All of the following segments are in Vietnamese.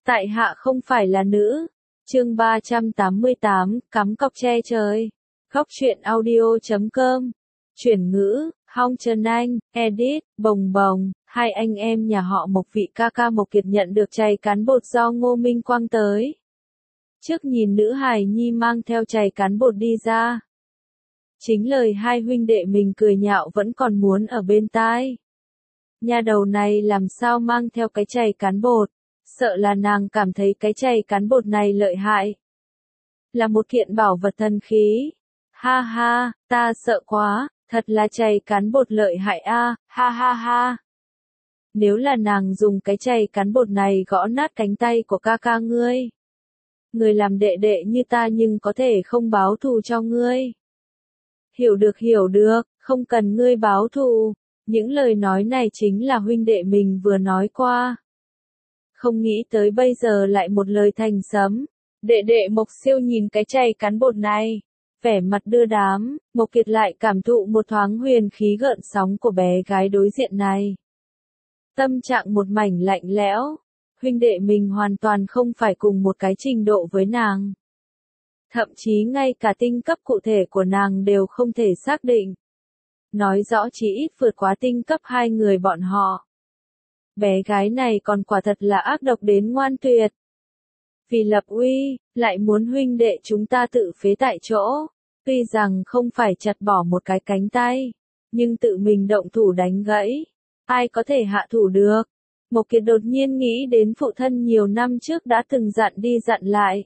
Tại hạ không phải là nữ. Chương 388, cắm cọc che trời. Góc truyện audio.com. Chuyển ngữ, Hong Trần Anh, edit, bồng bồng, hai anh em nhà họ Mộc vị ca ca Mộc Kiệt nhận được chày cán bột do Ngô Minh Quang tới. Trước nhìn nữ hài nhi mang theo chày cán bột đi ra. Chính lời hai huynh đệ mình cười nhạo vẫn còn muốn ở bên tai. Nhà đầu này làm sao mang theo cái chày cán bột, sợ là nàng cảm thấy cái chày cán bột này lợi hại. Là một kiện bảo vật thần khí. Ha ha, ta sợ quá, thật là chày cán bột lợi hại a, ha ha ha. Nếu là nàng dùng cái chày cán bột này gõ nát cánh tay của ca ca ngươi. Người làm đệ đệ như ta nhưng có thể không báo thù cho ngươi. Hiểu được, không cần ngươi báo thù. Những lời nói này chính là huynh đệ mình vừa nói qua. Không nghĩ tới bây giờ lại một lời thành sấm. Đệ đệ Mộc Siêu nhìn cái chày cán bột này, vẻ mặt đưa đám, Mộc Kiệt lại cảm thụ một thoáng huyền khí gợn sóng của bé gái đối diện này. Tâm trạng một mảnh lạnh lẽo, huynh đệ mình hoàn toàn không phải cùng một cái trình độ với nàng. Thậm chí ngay cả tinh cấp cụ thể của nàng đều không thể xác định. Nói rõ chỉ ít vượt quá tinh cấp hai người bọn họ. Bé gái này còn quả thật là ác độc đến ngoan tuyệt. Vì lập uy, lại muốn huynh đệ chúng ta tự phế tại chỗ. Tuy rằng không phải chặt bỏ một cái cánh tay, nhưng tự mình động thủ đánh gãy. Ai có thể hạ thủ được? Mộc Kiệt đột nhiên nghĩ đến phụ thân nhiều năm trước đã từng dặn đi dặn lại.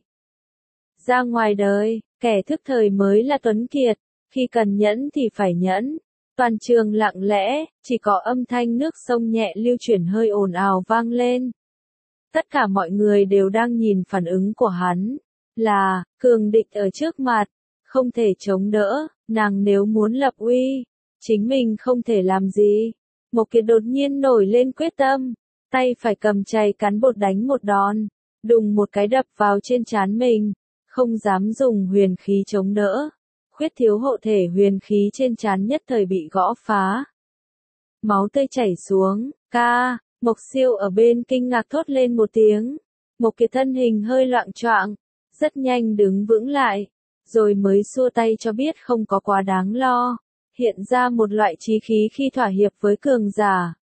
Ra ngoài đời, kẻ thức thời mới là tuấn kiệt, khi cần nhẫn thì phải nhẫn. Toàn trường lặng lẽ, chỉ có âm thanh nước sông nhẹ lưu chuyển hơi ồn ào vang lên. Tất cả mọi người đều đang nhìn phản ứng của hắn, là, cường địch ở trước mặt, không thể chống đỡ, nàng nếu muốn lập uy, chính mình không thể làm gì. Mộc Kiệt đột nhiên nổi lên quyết tâm, tay phải cầm chày cán bột đánh một đòn, đùng một cái đập vào trên trán mình, không dám dùng huyền khí chống đỡ. Khuyết thiếu hộ thể huyền khí trên trán nhất thời bị gõ phá. Máu tươi chảy xuống, ca, Mộc Siêu ở bên kinh ngạc thốt lên một tiếng. Mộc Kiệt thân hình hơi loạng choạng, rất nhanh đứng vững lại, rồi mới xua tay cho biết không có quá đáng lo, hiện ra một loại chí khí khi thỏa hiệp với cường giả.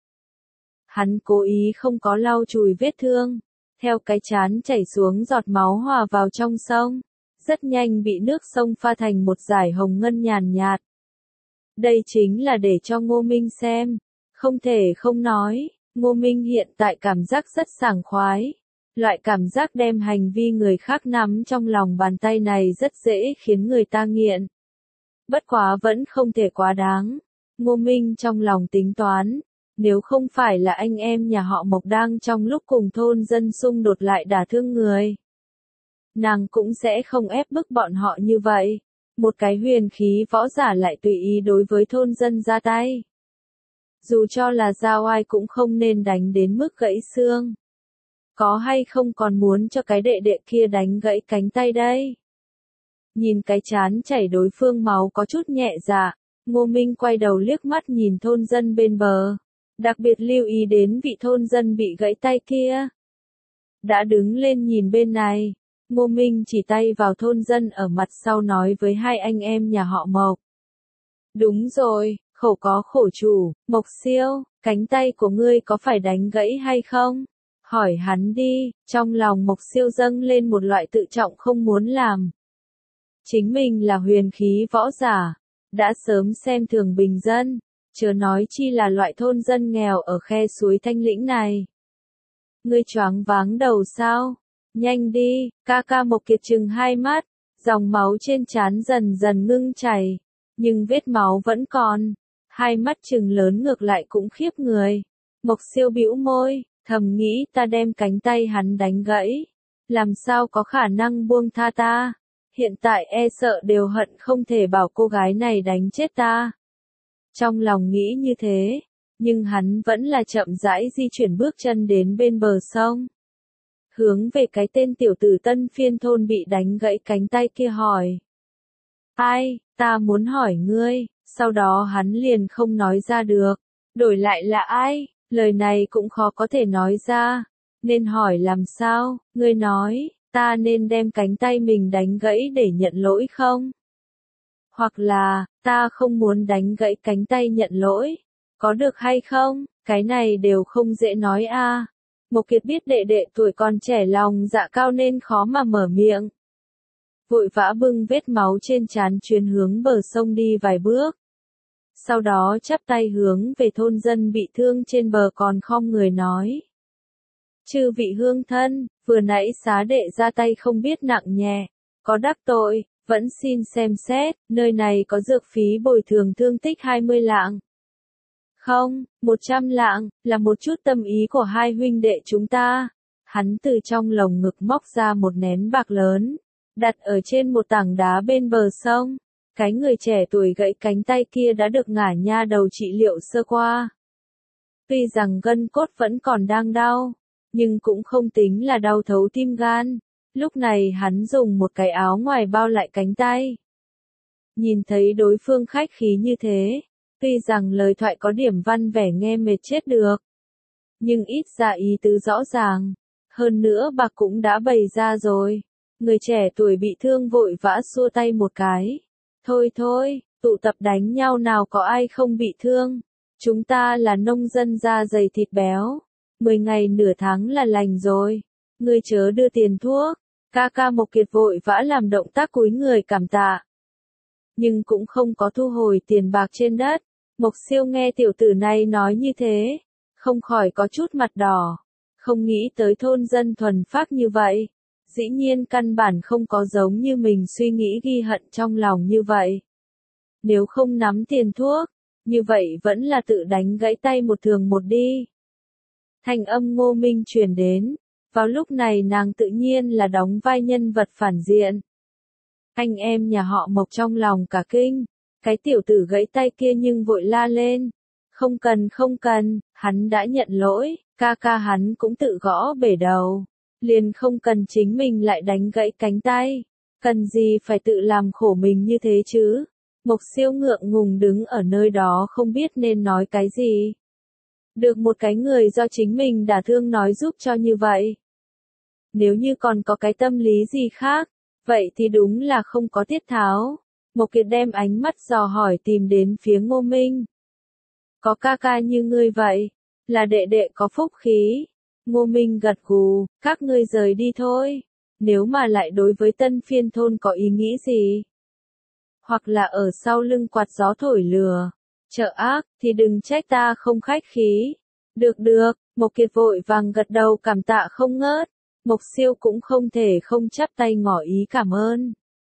Hắn cố ý không có lau chùi vết thương, theo cái trán chảy xuống giọt máu hòa vào trong sông. Rất nhanh bị nước sông pha thành một dải hồng ngân nhàn nhạt. Đây chính là để cho Ngô Minh xem. Không thể không nói, Ngô Minh hiện tại cảm giác rất sảng khoái. Loại cảm giác đem hành vi người khác nắm trong lòng bàn tay này rất dễ khiến người ta nghiện. Bất quá vẫn không thể quá đáng. Ngô Minh trong lòng tính toán, nếu không phải là anh em nhà họ Mộc đang trong lúc cùng thôn dân xung đột lại đả thương người. Nàng cũng sẽ không ép bức bọn họ như vậy. Một cái huyền khí võ giả lại tùy ý đối với thôn dân ra tay. Dù cho là giao ai cũng không nên đánh đến mức gãy xương. Có hay không còn muốn cho cái đệ đệ kia đánh gãy cánh tay đây? Nhìn cái trán chảy đối phương máu có chút nhẹ dạ, Ngô Minh quay đầu liếc mắt nhìn thôn dân bên bờ. Đặc biệt lưu ý đến vị thôn dân bị gãy tay kia. Đã đứng lên nhìn bên này. Ngô Minh chỉ tay vào thôn dân ở mặt sau nói với hai anh em nhà họ Mộc. Đúng rồi, khổ có khổ chủ, Mộc Siêu, cánh tay của ngươi có phải đánh gãy hay không? Hỏi hắn đi, trong lòng Mộc Siêu dâng lên một loại tự trọng không muốn làm. Chính mình là huyền khí võ giả, đã sớm xem thường bình dân, chớ nói chi là loại thôn dân nghèo ở khe suối Thanh Lĩnh này. Ngươi choáng váng đầu sao? Nhanh đi, ca ca Mộc Kiệt trừng hai mắt, dòng máu trên trán dần dần ngưng chảy, nhưng vết máu vẫn còn, hai mắt trừng lớn ngược lại cũng khiếp người. Mộc Siêu bĩu môi, thầm nghĩ ta đem cánh tay hắn đánh gãy, làm sao có khả năng buông tha ta, hiện tại e sợ đều hận không thể bảo cô gái này đánh chết ta. Trong lòng nghĩ như thế, nhưng hắn vẫn là chậm rãi di chuyển bước chân đến bên bờ sông. Hướng về cái tên tiểu tử Tân Phiên thôn bị đánh gãy cánh tay kia hỏi. Ai, ta muốn hỏi ngươi, sau đó hắn liền không nói ra được. Đổi lại là ai, lời này cũng khó có thể nói ra. Nên hỏi làm sao, ngươi nói, ta nên đem cánh tay mình đánh gãy để nhận lỗi không? Hoặc là, ta không muốn đánh gãy cánh tay nhận lỗi, có được hay không? Cái này đều không dễ nói a. Mộc Kiệt biết đệ đệ tuổi còn trẻ lòng dạ cao nên khó mà mở miệng. Vội vã bưng vết máu trên trán chuyến hướng bờ sông đi vài bước. Sau đó chắp tay hướng về thôn dân bị thương trên bờ còn khom người nói. Chư vị hương thân, vừa nãy xá đệ ra tay không biết nặng nhẹ, có đắc tội, vẫn xin xem xét, nơi này có dược phí bồi thường thương tích 20 lạng. Không, 100 lạng, là một chút tâm ý của hai huynh đệ chúng ta. Hắn từ trong lồng ngực móc ra một nén bạc lớn, đặt ở trên một tảng đá bên bờ sông. Cái người trẻ tuổi gãy cánh tay kia đã được ngả nha đầu trị liệu sơ qua. Tuy rằng gân cốt vẫn còn đang đau, nhưng cũng không tính là đau thấu tim gan. Lúc này hắn dùng một cái áo ngoài bao lại cánh tay. Nhìn thấy đối phương khách khí như thế, tuy rằng lời thoại có điểm văn vẻ nghe mệt chết được, nhưng ít ra ý tứ rõ ràng. Hơn nữa bạc cũng đã bày ra rồi. Người trẻ tuổi bị thương vội vã xua tay một cái. Thôi thôi, tụ tập đánh nhau nào có ai không bị thương. Chúng ta là nông dân da dày thịt béo. 10 ngày nửa tháng là lành rồi. Ngươi chớ đưa tiền thuốc. Ca ca Mộc Kiệt vội vã làm động tác cúi người cảm tạ. Nhưng cũng không có thu hồi tiền bạc trên đất. Mộc Siêu nghe tiểu tử này nói như thế, không khỏi có chút mặt đỏ. Không nghĩ tới thôn dân thuần phác như vậy. Dĩ nhiên căn bản không có giống như mình suy nghĩ ghi hận trong lòng như vậy. Nếu không nắm tiền thuốc, như vậy vẫn là tự đánh gãy tay một thường một đi. Thanh âm Ngô Minh truyền đến. Vào lúc này nàng tự nhiên là đóng vai nhân vật phản diện. Anh em nhà họ Mộc trong lòng cả kinh. Cái tiểu tử gãy tay kia nhưng vội la lên. Không cần, hắn đã nhận lỗi, ca ca hắn cũng tự gõ bể đầu. Liền không cần chính mình lại đánh gãy cánh tay. Cần gì phải tự làm khổ mình như thế chứ? Mộc Siêu ngượng ngùng đứng ở nơi đó không biết nên nói cái gì. Được một cái người do chính mình đả thương nói giúp cho như vậy. Nếu như còn có cái tâm lý gì khác, vậy thì đúng là không có tiết tháo. Mộc Kiệt đem ánh mắt dò hỏi tìm đến phía Ngô Minh. Có ca ca như ngươi vậy, là đệ đệ có phúc khí. Ngô Minh gật gù, các ngươi rời đi thôi. Nếu mà lại đối với Tân Phiên thôn có ý nghĩ gì, hoặc là ở sau lưng quạt gió thổi lừa, trợ ác, thì đừng trách ta không khách khí. Được, Mộc Kiệt vội vàng gật đầu cảm tạ không ngớt. Mộc Siêu cũng không thể không chắp tay ngỏ ý cảm ơn.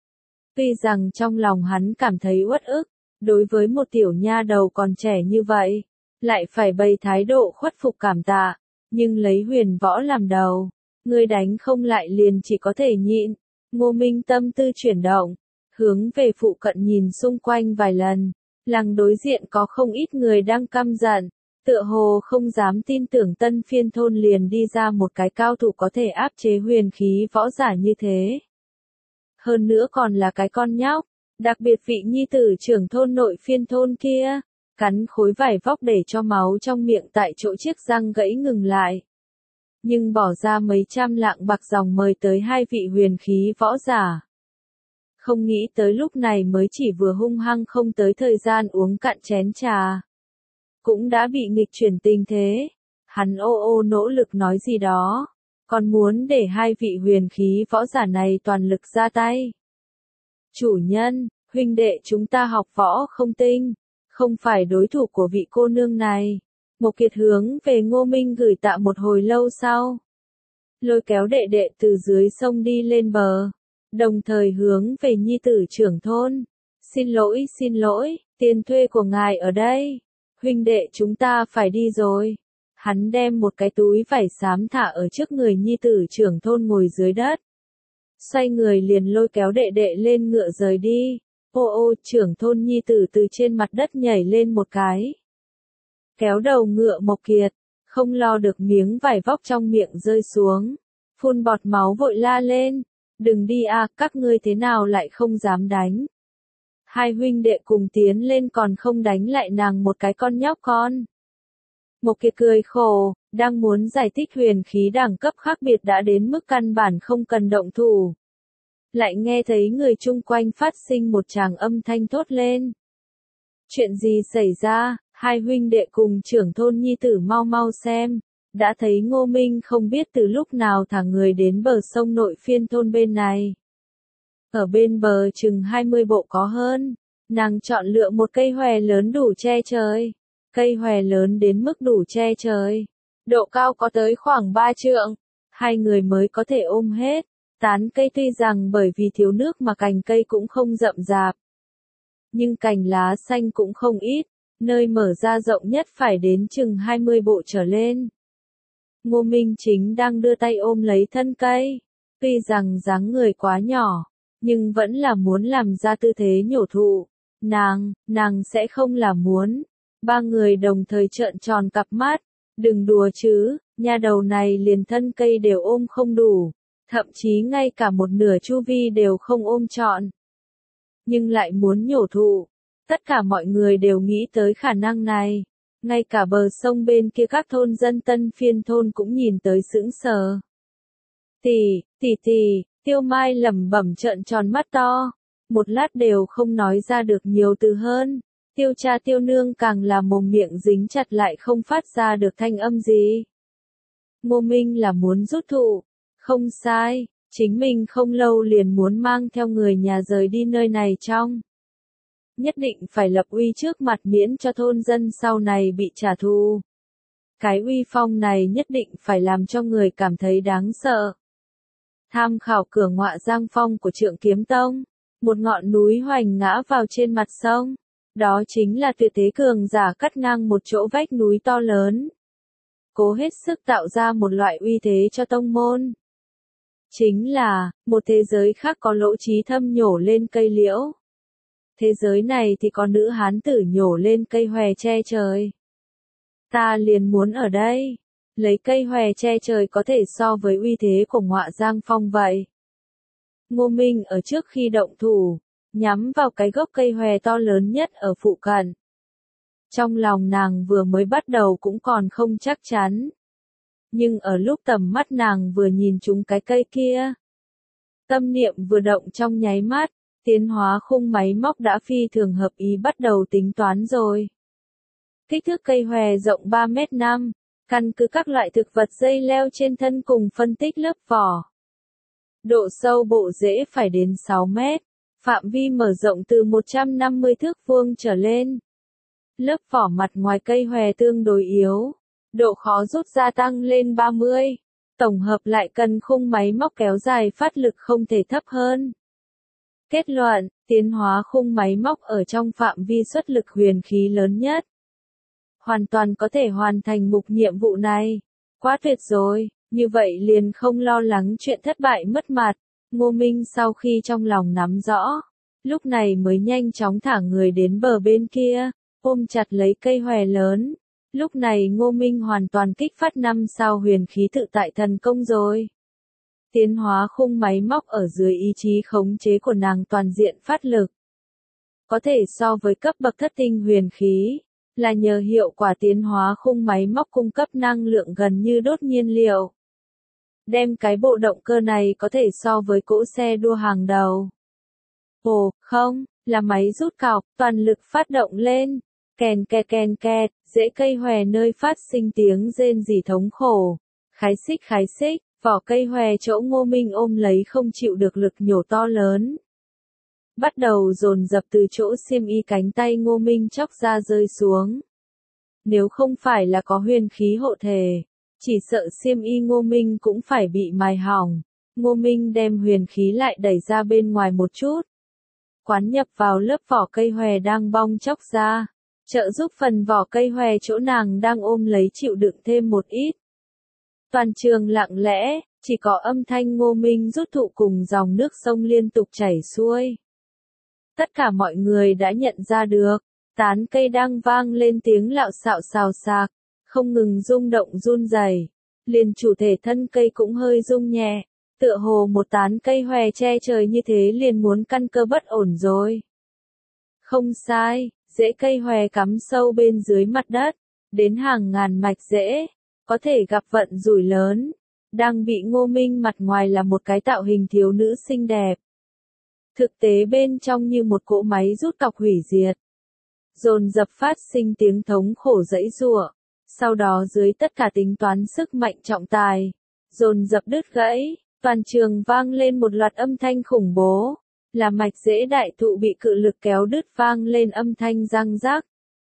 Tuy rằng trong lòng hắn cảm thấy uất ức, đối với một tiểu nha đầu còn trẻ như vậy, lại phải bày thái độ khuất phục cảm tạ, nhưng lấy Huyền Võ làm đầu, người đánh không lại liền chỉ có thể nhịn. Ngô Minh tâm tư chuyển động, hướng về phụ cận nhìn xung quanh vài lần, làng đối diện có không ít người đang căm giận, tựa hồ không dám tin tưởng Tân Phiên thôn liền đi ra một cái cao thủ có thể áp chế huyền khí võ giả như thế. Hơn nữa còn là cái con nhóc, đặc biệt vị nhi tử trưởng thôn nội Phiên thôn kia, cắn khối vải vóc để cho máu trong miệng tại chỗ chiếc răng gãy ngừng lại. Nhưng bỏ ra mấy trăm lạng bạc dòng mời tới hai vị huyền khí võ giả. Không nghĩ tới lúc này mới chỉ vừa hung hăng không tới thời gian uống cạn chén trà. Cũng đã bị nghịch chuyển tình thế. Hắn ô nỗ lực nói gì đó. Còn muốn để hai vị huyền khí võ giả này toàn lực ra tay. Chủ nhân, huynh đệ chúng ta học võ không tinh, không phải đối thủ của vị cô nương này. Mộc Kiệt hướng về Ngô Minh gửi tạ một hồi lâu sau. Lôi kéo đệ đệ từ dưới sông đi lên bờ. Đồng thời hướng về nhi tử trưởng thôn. Xin lỗi, tiền thuê của ngài ở đây. Huynh đệ chúng ta phải đi rồi. Hắn đem một cái túi vải xám thả ở trước người nhi tử trưởng thôn ngồi dưới đất. Xoay người liền lôi kéo đệ đệ lên ngựa rời đi. Trưởng thôn nhi tử từ trên mặt đất nhảy lên một cái. Kéo đầu ngựa Mộc Kiệt, không lo được miếng vải vóc trong miệng rơi xuống. Phun bọt máu vội la lên. Đừng đi à, các ngươi thế nào lại không dám đánh. Hai huynh đệ cùng tiến lên còn không đánh lại nàng một cái con nhóc con. Mộc Kiệt cười khổ, Đang muốn giải thích huyền khí đẳng cấp khác biệt đã đến mức căn bản không cần động thủ. Lại nghe thấy người chung quanh phát sinh một tràng âm thanh thốt lên. Chuyện gì xảy ra, hai huynh đệ cùng trưởng thôn nhi tử mau mau xem. Đã thấy Ngô Minh không biết từ lúc nào thả người đến bờ sông nội phiên thôn bên này. Ở bên bờ chừng 20 bộ có hơn, nàng chọn lựa một cây hòe lớn đủ che trời. Cây hòe lớn đến mức đủ che trời. Độ cao có tới khoảng 3 trượng, hai người mới có thể ôm hết. Tán cây tuy rằng bởi vì thiếu nước mà cành cây cũng không rậm rạp. Nhưng cành lá xanh cũng không ít, nơi mở ra rộng nhất phải đến chừng 20 bộ trở lên. Ngô Minh Chính đang đưa tay ôm lấy thân cây, tuy rằng dáng người quá nhỏ, nhưng vẫn là muốn làm ra tư thế nhổ thụ. Nàng sẽ không là muốn. Ba người đồng thời trợn tròn cặp mắt, đừng đùa chứ, nha đầu này liền thân cây đều ôm không đủ, thậm chí ngay cả một nửa chu vi đều không ôm trọn. Nhưng lại muốn nhổ thụ, tất cả mọi người đều nghĩ tới khả năng này. Ngay cả bờ sông bên kia các thôn dân Tân Phiên thôn cũng nhìn tới sững sờ. Tỷ, Tiêu Mai lẩm bẩm trợn tròn mắt to, một lát đều không nói ra được nhiều từ hơn. Tiêu cha Tiêu nương càng là mồm miệng dính chặt lại không phát ra được thanh âm gì. Ngô Minh là muốn rút thụ, không sai, chính mình không lâu liền muốn mang theo người nhà rời đi nơi này trong. Nhất định phải lập uy trước mặt miễn cho thôn dân sau này bị trả thù. Cái uy phong này nhất định phải làm cho người cảm thấy đáng sợ. Tham khảo cửa ngọa Giang Phong của Trượng Kiếm Tông, một ngọn núi hoành ngã vào trên mặt sông. Đó chính là tuyệt thế cường giả cắt ngang một chỗ vách núi to lớn. Cố hết sức tạo ra một loại uy thế cho tông môn. Chính là, một thế giới khác có lỗ trí thâm nhổ lên cây liễu. Thế giới này thì có nữ hán tử nhổ lên cây hòe che trời. Ta liền muốn ở đây, lấy cây hòe che trời có thể so với uy thế của ngọa Giang Phong vậy. Ngô Minh ở trước khi động thủ, nhắm vào cái gốc cây hòe to lớn nhất ở phụ cận. Trong lòng nàng vừa mới bắt đầu cũng còn không chắc chắn. Nhưng ở lúc tầm mắt nàng vừa nhìn trúng cái cây kia, tâm niệm vừa động trong nháy mắt, tiến hóa khung máy móc đã phi thường hợp ý bắt đầu tính toán rồi. Kích thước cây hòe rộng 3m5, căn cứ các loại thực vật dây leo trên thân cùng phân tích lớp vỏ. Độ sâu bộ rễ phải đến 6 mét, phạm vi mở rộng từ 150 thước vuông trở lên. Lớp vỏ mặt ngoài cây hòe tương đối yếu, độ khó rút gia tăng lên 30. Tổng hợp lại cần khung máy móc kéo dài phát lực không thể thấp hơn. Kết luận, tiến hóa khung máy móc ở trong phạm vi xuất lực huyền khí lớn nhất. Hoàn toàn có thể hoàn thành mục nhiệm vụ này. Quá tuyệt rồi, như vậy liền không lo lắng chuyện thất bại mất mặt. Ngô Minh sau khi trong lòng nắm rõ, lúc này mới nhanh chóng thả người đến bờ bên kia, ôm chặt lấy cây hòe lớn. Lúc này Ngô Minh hoàn toàn kích phát 5 sao huyền khí tự tại thần công rồi. Tiến hóa khung máy móc ở dưới ý chí khống chế của nàng toàn diện phát lực. Có thể so với cấp bậc thất tinh huyền khí, là nhờ hiệu quả tiến hóa khung máy móc cung cấp năng lượng gần như đốt nhiên liệu. Đem cái bộ động cơ này có thể so với cỗ xe đua hàng đầu. Ồ, không, là máy rút cọc, toàn lực phát động lên. Kèn kẹt, rễ cây hòe nơi phát sinh tiếng rên rỉ thống khổ. Khái xích, vỏ cây hòe chỗ Ngô Minh ôm lấy không chịu được lực nhổ to lớn. Bắt đầu dồn dập từ chỗ xiêm y cánh tay Ngô Minh chóc ra rơi xuống. Nếu không phải là có huyền khí hộ thể, chỉ sợ xiêm y Ngô Minh cũng phải bị mài hỏng. Ngô Minh đem huyền khí lại đẩy ra bên ngoài một chút. Quán nhập vào lớp vỏ cây hòe đang bong chóc ra. Trợ giúp phần vỏ cây hòe chỗ nàng đang ôm lấy chịu đựng thêm một ít. Toàn trường lặng lẽ, chỉ có âm thanh Ngô Minh rút thụ cùng dòng nước sông liên tục chảy xuôi. Tất cả mọi người đã nhận ra được, tán cây đang vang lên tiếng lạo xạo xào xạc, không ngừng rung động run rẩy. Liền chủ thể thân cây cũng hơi rung nhẹ, tựa hồ một tán cây hòe che trời như thế liền muốn căn cơ bất ổn rồi. Không sai. Rễ cây hòe cắm sâu bên dưới mặt đất, đến hàng ngàn mạch rễ, có thể gặp vận rủi lớn. Đang bị Ngô Minh mặt ngoài là một cái tạo hình thiếu nữ xinh đẹp. Thực tế bên trong như một cỗ máy rút cọc hủy diệt. Dồn dập phát sinh tiếng thống khổ giãy giụa. Sau đó dưới tất cả tính toán sức mạnh trọng tài, dồn dập đứt gãy, toàn trường vang lên một loạt âm thanh khủng bố. Là mạch rễ đại thụ bị cự lực kéo đứt vang lên âm thanh răng rắc.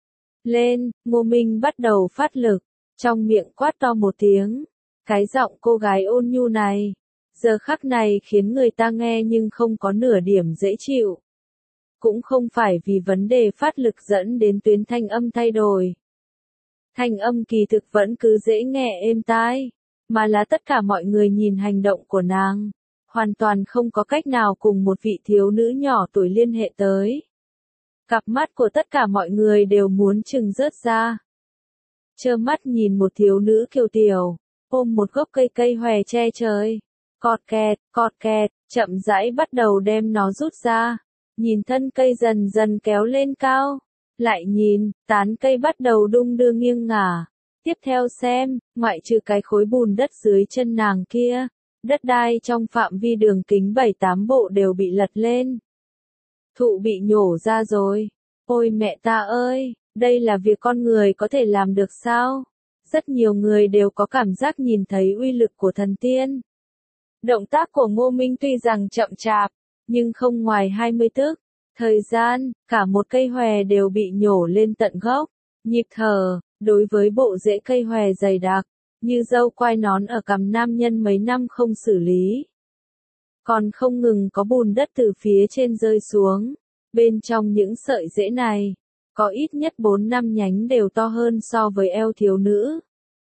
Lên, Ngô Minh bắt đầu phát lực, trong miệng quát to một tiếng. Cái giọng cô gái ôn nhu này, giờ khắc này khiến người ta nghe nhưng không có nửa điểm dễ chịu. Cũng không phải vì vấn đề phát lực dẫn đến tuyến thanh âm thay đổi. Thanh âm kỳ thực vẫn cứ dễ nghe êm tai, mà là tất cả mọi người nhìn hành động của nàng, hoàn toàn không có cách nào cùng một vị thiếu nữ nhỏ tuổi liên hệ tới. Cặp mắt của tất cả mọi người đều muốn trừng rớt ra. Trơ mắt nhìn một thiếu nữ kiều tiểu, ôm một gốc cây hòe che trời, cọt kẹt, chậm rãi bắt đầu đem nó rút ra, nhìn thân cây dần dần kéo lên cao, lại nhìn, tán cây bắt đầu đung đưa nghiêng ngả. Tiếp theo xem, ngoại trừ cái khối bùn đất dưới chân nàng kia, đất đai trong phạm vi đường kính 7-8 bộ đều bị lật lên. Thụ bị nhổ ra rồi. Ôi mẹ ta ơi, đây là việc con người có thể làm được sao? Rất nhiều người đều có cảm giác nhìn thấy uy lực của thần tiên. Động tác của Ngô Minh tuy rằng chậm chạp, nhưng không ngoài 20 tức. Thời gian, cả một cây hòe đều bị nhổ lên tận gốc. Nhịp thở, đối với bộ rễ cây hòe dày đặc, như râu quai nón ở cằm nam nhân mấy năm không xử lý. Còn không ngừng có bùn đất từ phía trên rơi xuống. Bên trong những sợi rễ này, có ít nhất 4-5 nhánh đều to hơn so với eo thiếu nữ.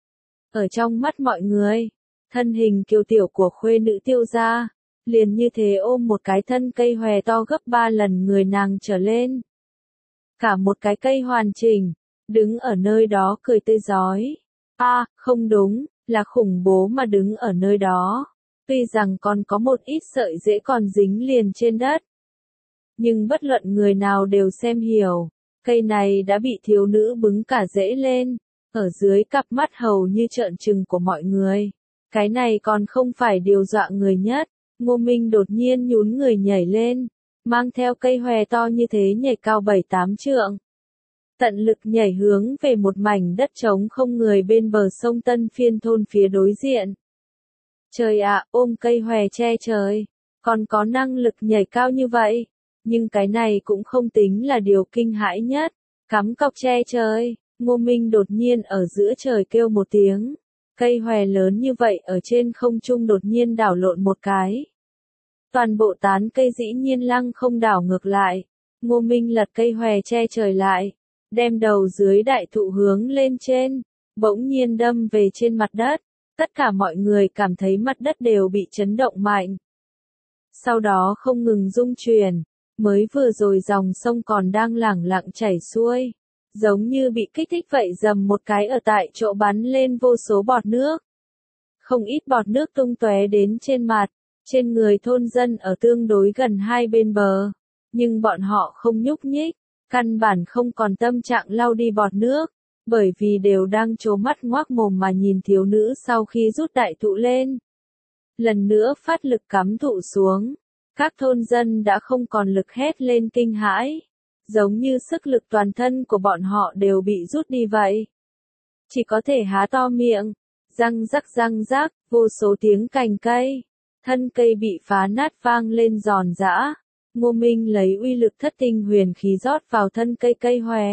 Ở trong mắt mọi người, thân hình kiều tiểu của khuê nữ Tiêu gia, liền như thế ôm một cái thân cây hòe to gấp 3 lần người nàng trở lên. Cả một cái cây hoàn chỉnh, đứng ở nơi đó cười tươi rói. Không đúng, là khủng bố mà đứng ở nơi đó. Tuy rằng còn có một ít sợi rễ còn dính liền trên đất. Nhưng bất luận người nào đều xem hiểu, cây này đã bị thiếu nữ bứng cả rễ lên, ở dưới cặp mắt hầu như trợn trừng của mọi người. Cái này còn không phải điều dọa người nhất. Ngô Minh đột nhiên nhún người nhảy lên, mang theo cây hòe to như thế nhảy cao 7-8 trượng. Tận lực nhảy hướng về một mảnh đất trống không người bên bờ sông Tân Phiên thôn phía đối diện. Trời ạ, ôm cây hòe che trời, còn có năng lực nhảy cao như vậy. Nhưng cái này cũng không tính là điều kinh hãi nhất. Cắm cọc che trời, Ngô Minh đột nhiên ở giữa trời kêu một tiếng. Cây hòe lớn như vậy ở trên không trung đột nhiên đảo lộn một cái. Toàn bộ tán cây dĩ nhiên lăng không đảo ngược lại. Ngô Minh lật cây hòe che trời lại, đem đầu dưới đại thụ hướng lên trên, bỗng nhiên đâm về trên mặt đất. Tất cả mọi người cảm thấy mặt đất đều bị chấn động mạnh. Sau đó không ngừng rung chuyển, mới vừa rồi dòng sông còn đang lẳng lặng chảy xuôi, giống như bị kích thích vậy dầm một cái ở tại chỗ bắn lên vô số bọt nước. Không ít bọt nước tung tóe đến trên mặt, trên người thôn dân ở tương đối gần hai bên bờ, nhưng bọn họ không nhúc nhích, căn bản không còn tâm trạng lau đi bọt nước, bởi vì đều đang trố mắt ngoác mồm mà nhìn thiếu nữ sau khi rút đại thụ lên. Lần nữa phát lực cắm thụ xuống, các thôn dân đã không còn lực hét lên kinh hãi, giống như sức lực toàn thân của bọn họ đều bị rút đi vậy. Chỉ có thể há to miệng, răng rắc, vô số tiếng cành cây, thân cây bị phá nát vang lên giòn giã. Ngô Minh lấy uy lực thất tinh huyền khí rót vào thân cây hòe.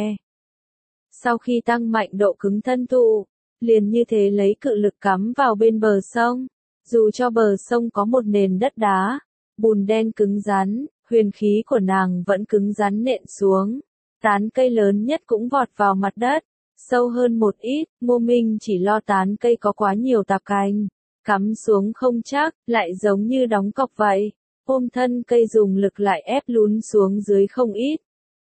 Sau khi tăng mạnh độ cứng thân thụ, liền như thế lấy cự lực cắm vào bên bờ sông. Dù cho bờ sông có một nền đất đá, bùn đen cứng rắn, huyền khí của nàng vẫn cứng rắn nện xuống. Tán cây lớn nhất cũng vọt vào mặt đất, sâu hơn một ít. Ngô Minh chỉ lo tán cây có quá nhiều tạp cành, cắm xuống không chắc, lại giống như đóng cọc vậy. Ôm thân cây dùng lực lại ép lún xuống dưới không ít.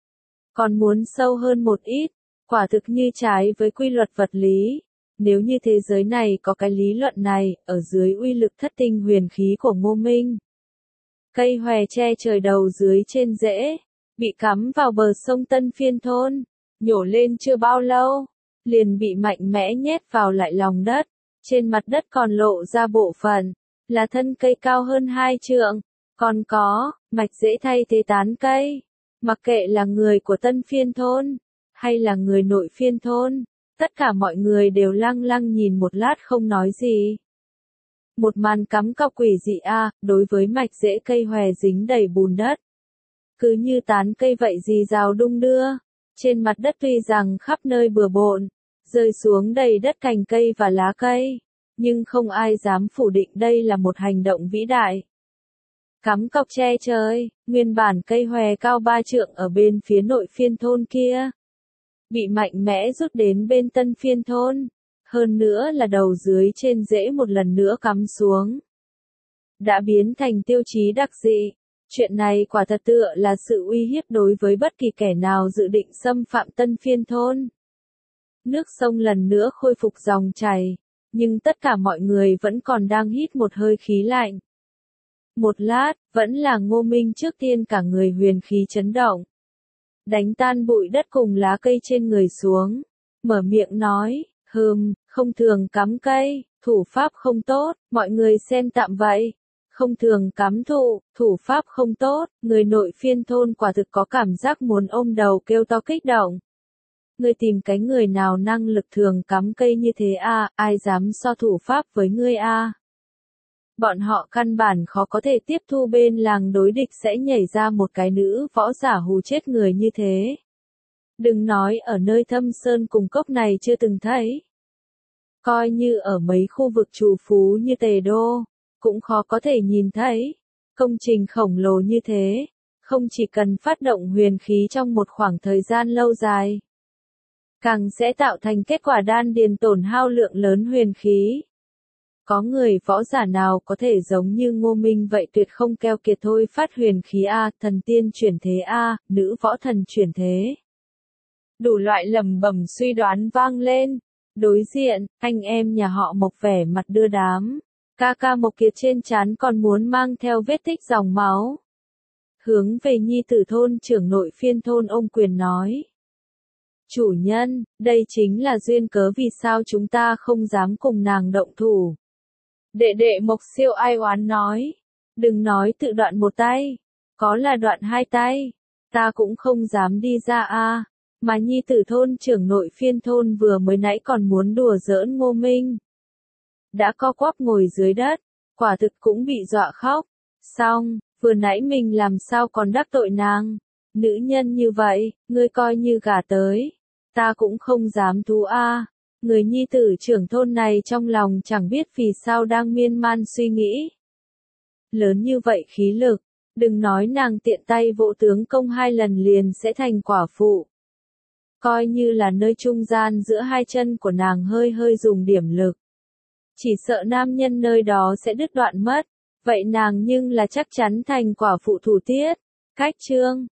Còn muốn sâu hơn một ít, quả thực như trái với quy luật vật lý. Nếu như thế giới này có cái lý luận này, ở dưới uy lực thất tinh huyền khí của Ngô Minh. Cây hòe che trời đầu dưới trên rễ, bị cắm vào bờ sông Tân Phiên thôn, nhổ lên chưa bao lâu, liền bị mạnh mẽ nhét vào lại lòng đất. Trên mặt đất còn lộ ra bộ phận, là thân cây cao hơn 2 trượng, còn có, mạch rễ thay thế tán cây. Mặc kệ là người của Tân Phiên Thôn, hay là người Nội Phiên Thôn, tất cả mọi người đều lăng lăng nhìn một lát không nói gì. Một màn cắm cọc quỷ dị đối với mạch rễ cây hòe dính đầy bùn đất. Cứ như tán cây vậy rì rào đung đưa. Trên mặt đất tuy rằng khắp nơi bừa bộn, rơi xuống đầy đất cành cây và lá cây, nhưng không ai dám phủ định đây là một hành động vĩ đại. Cắm cọc che trời, nguyên bản cây hòe cao 3 trượng ở bên phía Nội Phiên Thôn kia, bị mạnh mẽ rút đến bên Tân Phiên Thôn, hơn nữa là đầu dưới trên rễ một lần nữa cắm xuống. Đã biến thành tiêu chí đặc dị. Chuyện này quả thật tựa là sự uy hiếp đối với bất kỳ kẻ nào dự định xâm phạm Tân Phiên Thôn. Nước sông lần nữa khôi phục dòng chảy, nhưng tất cả mọi người vẫn còn đang hít một hơi khí lạnh. Một lát, vẫn là Ngô Minh trước tiên cả người huyền khí chấn động. Đánh tan bụi đất cùng lá cây trên người xuống. Mở miệng nói, không thường cắm cây, thủ pháp không tốt, mọi người xem tạm vậy. Không thường cắm thủ pháp không tốt, người Nội Phiên Thôn quả thực có cảm giác muốn ôm đầu kêu to kích động. Ngươi tìm cái người nào năng lực thường cắm cây như thế ai dám so thủ pháp với ngươi Bọn họ căn bản khó có thể tiếp thu bên làng đối địch sẽ nhảy ra một cái nữ võ giả hù chết người như thế. Đừng nói ở nơi thâm sơn cùng cốc này chưa từng thấy. Coi như ở mấy khu vực trù phú như Tề Đô, cũng khó có thể nhìn thấy. Công trình khổng lồ như thế, không chỉ cần phát động huyền khí trong một khoảng thời gian lâu dài, càng sẽ tạo thành kết quả đan điền tổn hao lượng lớn huyền khí. Có người võ giả nào có thể giống như Ngô Minh vậy tuyệt không keo kiệt thôi phát huyền khí thần tiên chuyển thế nữ võ thần chuyển thế. Đủ loại lẩm bẩm suy đoán vang lên. Đối diện, anh em nhà họ Mộc vẻ mặt đưa đám. Ca Mộc Kiệt trên trán còn muốn mang theo vết tích dòng máu. Hướng về nhi tử thôn trưởng Nội Phiên Thôn ông quyền nói. Chủ nhân, đây chính là duyên cớ vì sao chúng ta không dám cùng nàng động thủ. Đệ đệ Mộc Siêu ai oán nói. Đừng nói tự đoạn một tay. Có là đoạn 2 tay. Ta cũng không dám đi ra Mà nhi tử thôn trưởng Nội Phiên Thôn vừa mới nãy còn muốn đùa giỡn Ngô Minh. Đã co quắp ngồi dưới đất. Quả thực cũng bị dọa khóc. Xong, vừa nãy mình làm sao còn đắc tội nàng. Nữ nhân như vậy, ngươi coi như gả tới. Ta cũng không dám thú Người nhi tử trưởng thôn này trong lòng chẳng biết vì sao đang miên man suy nghĩ. Lớn như vậy khí lực, đừng nói nàng tiện tay vỗ tướng công 2 lần liền sẽ thành quả phụ. Coi như là nơi trung gian giữa 2 chân của nàng hơi hơi dùng điểm lực. Chỉ sợ nam nhân nơi đó sẽ đứt đoạn mất, vậy nàng nhưng là chắc chắn thành quả phụ thủ tiết. Cách chương